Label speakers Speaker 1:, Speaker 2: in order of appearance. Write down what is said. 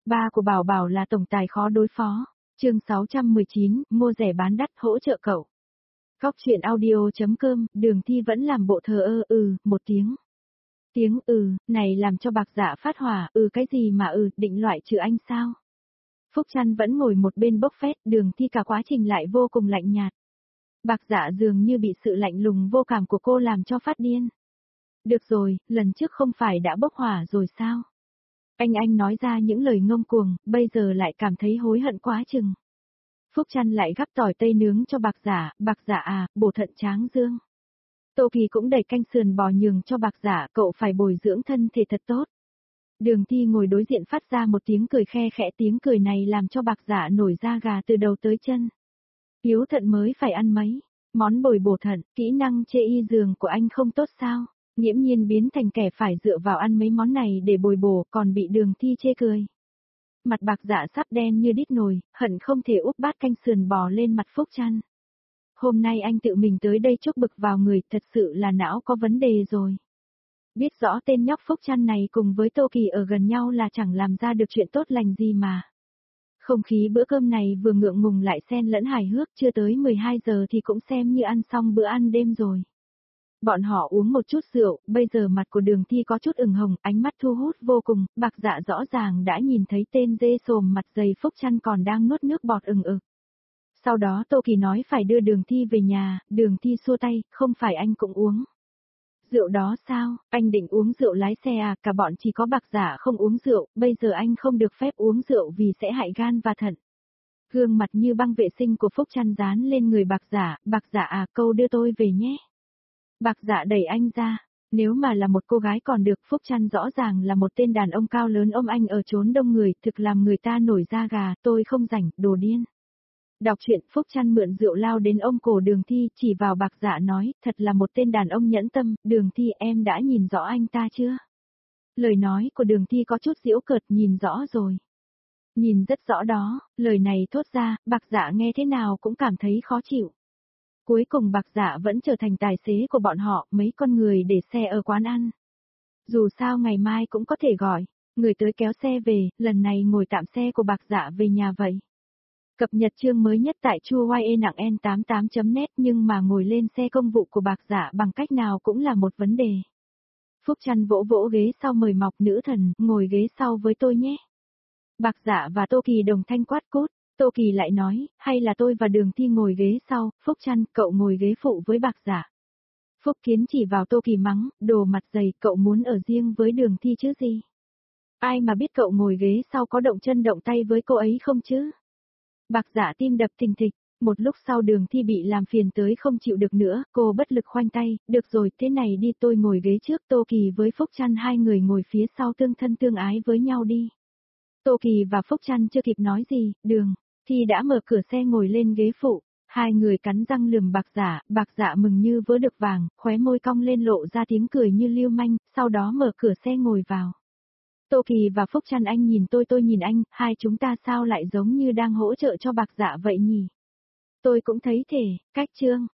Speaker 1: Ba của Bảo Bảo là tổng tài khó đối phó. Chương 619, mua rẻ bán đắt hỗ trợ cậu. Cóc truyện audio.com, Đường Thi vẫn làm bộ thờ một tiếng. Tiếng này làm cho Bạc Dạ phát hỏa, cái gì mà định loại trừ anh sao? Phúc Trăn vẫn ngồi một bên bốc phét, Đường Thi cả quá trình lại vô cùng lạnh nhạt. Bạc Dạ dường như bị sự lạnh lùng vô cảm của cô làm cho phát điên. Được rồi, lần trước không phải đã bốc hỏa rồi sao? Anh nói ra những lời ngông cuồng, bây giờ lại cảm thấy hối hận quá chừng. Phúc Trăn lại gắp tỏi tây nướng cho Bạc Dạ à, bổ thận tráng dương. Tô Kỳ cũng đẩy canh sườn bò nhường cho Bạc Dạ, cậu phải bồi dưỡng thân thể thật tốt. Đường Thi ngồi đối diện phát ra một tiếng cười khe khẽ, tiếng cười này làm cho Bạc Dạ nổi da gà từ đầu tới chân. Yếu thận mới phải ăn mấy, món bổ thận, kỹ năng chê y giường của anh không tốt sao? Nghiễm nhiên biến thành kẻ phải dựa vào ăn mấy món này để bồi bổ, còn bị Đường Thi chê cười. Mặt Bạc Dạ sắp đen như đít nồi, hận không thể úp bát canh sườn bò lên mặt Phúc Trăn. Hôm nay anh tự mình tới đây chúc bực vào người, thật sự là não có vấn đề rồi. Biết rõ tên nhóc Phúc Trăn này cùng với Tô Kỳ ở gần nhau là chẳng làm ra được chuyện tốt lành gì mà. Không khí bữa cơm này vừa ngượng ngùng lại xen lẫn hài hước, chưa tới 12 giờ thì cũng xem như ăn xong bữa ăn đêm rồi. Bọn họ uống một chút rượu, bây giờ mặt của Đường Thi có chút ửng hồng, ánh mắt thu hút vô cùng, Bạc Dạ rõ ràng đã nhìn thấy tên dê sồm mặt dày Phúc Trăn còn đang nuốt nước bọt ực. Sau đó Tô Kỳ nói phải đưa Đường Thi về nhà, Đường Thi xua tay, không phải anh cũng uống. Rượu đó sao, anh định uống rượu lái xe à, cả bọn chỉ có Bạc Dạ không uống rượu, bây giờ anh không được phép uống rượu vì sẽ hại gan và thận. Gương mặt như băng vệ sinh của Phúc Trăn dán lên người Bạc Dạ à, câu đưa tôi về nhé. Bạc Dạ đẩy anh ra, nếu mà là một cô gái còn được, Phúc Trăn rõ ràng là một tên đàn ông cao lớn ôm anh ở chốn đông người, thực làm người ta nổi da gà, tôi không rảnh, đồ điên. Đọc truyện, Phúc Trăn mượn rượu lao đến ôm cổ Đường Thi, chỉ vào Bạc Dạ nói, thật là một tên đàn ông nhẫn tâm, Đường Thi em đã nhìn rõ anh ta chưa? Lời nói của Đường Thi có chút giễu cợt, nhìn rõ rồi. Nhìn rất rõ đó, lời này thốt ra, Bạc Dạ nghe thế nào cũng cảm thấy khó chịu. Cuối cùng Bạc Dạ vẫn trở thành tài xế của bọn họ, mấy con người để xe ở quán ăn. Dù sao ngày mai cũng có thể gọi, người tới kéo xe về, lần này ngồi tạm xe của Bạc Dạ về nhà vậy. Cập nhật chương mới nhất tại chuayenặng88.net, nhưng mà ngồi lên xe công vụ của Bạc Dạ bằng cách nào cũng là một vấn đề. Phúc Trăn vỗ vỗ ghế sau mời mọc nữ thần, ngồi ghế sau với tôi nhé. Bạc Dạ và Tô Kỳ đồng thanh quát cốt. Tô Kỳ lại nói, hay là tôi và Đường Thi ngồi ghế sau, Phúc Trăn, cậu ngồi ghế phụ với Bạc Dạ. Phúc Kiến chỉ vào Tô Kỳ mắng, đồ mặt dày, cậu muốn ở riêng với Đường Thi chứ gì? Ai mà biết cậu ngồi ghế sau có động chân động tay với cô ấy không chứ? Bạc Dạ tim đập thình thịch, một lúc sau Đường Thi bị làm phiền tới không chịu được nữa, cô bất lực khoanh tay, được rồi, thế này đi, tôi ngồi ghế trước, Tô Kỳ với Phúc Trăn hai người ngồi phía sau tương thân tương ái với nhau đi. Tô Kỳ và Phúc Trăn chưa kịp nói gì, Đường Thi đã mở cửa xe ngồi lên ghế phụ, hai người cắn răng lườm Bạc Dạ mừng như vớ được vàng, khóe môi cong lên lộ ra tiếng cười như lưu manh, sau đó mở cửa xe ngồi vào. Tô Kỳ và Phúc Trăn, anh nhìn tôi nhìn anh, hai chúng ta sao lại giống như đang hỗ trợ cho Bạc Dạ vậy nhỉ? Tôi cũng thấy thể, cách chương.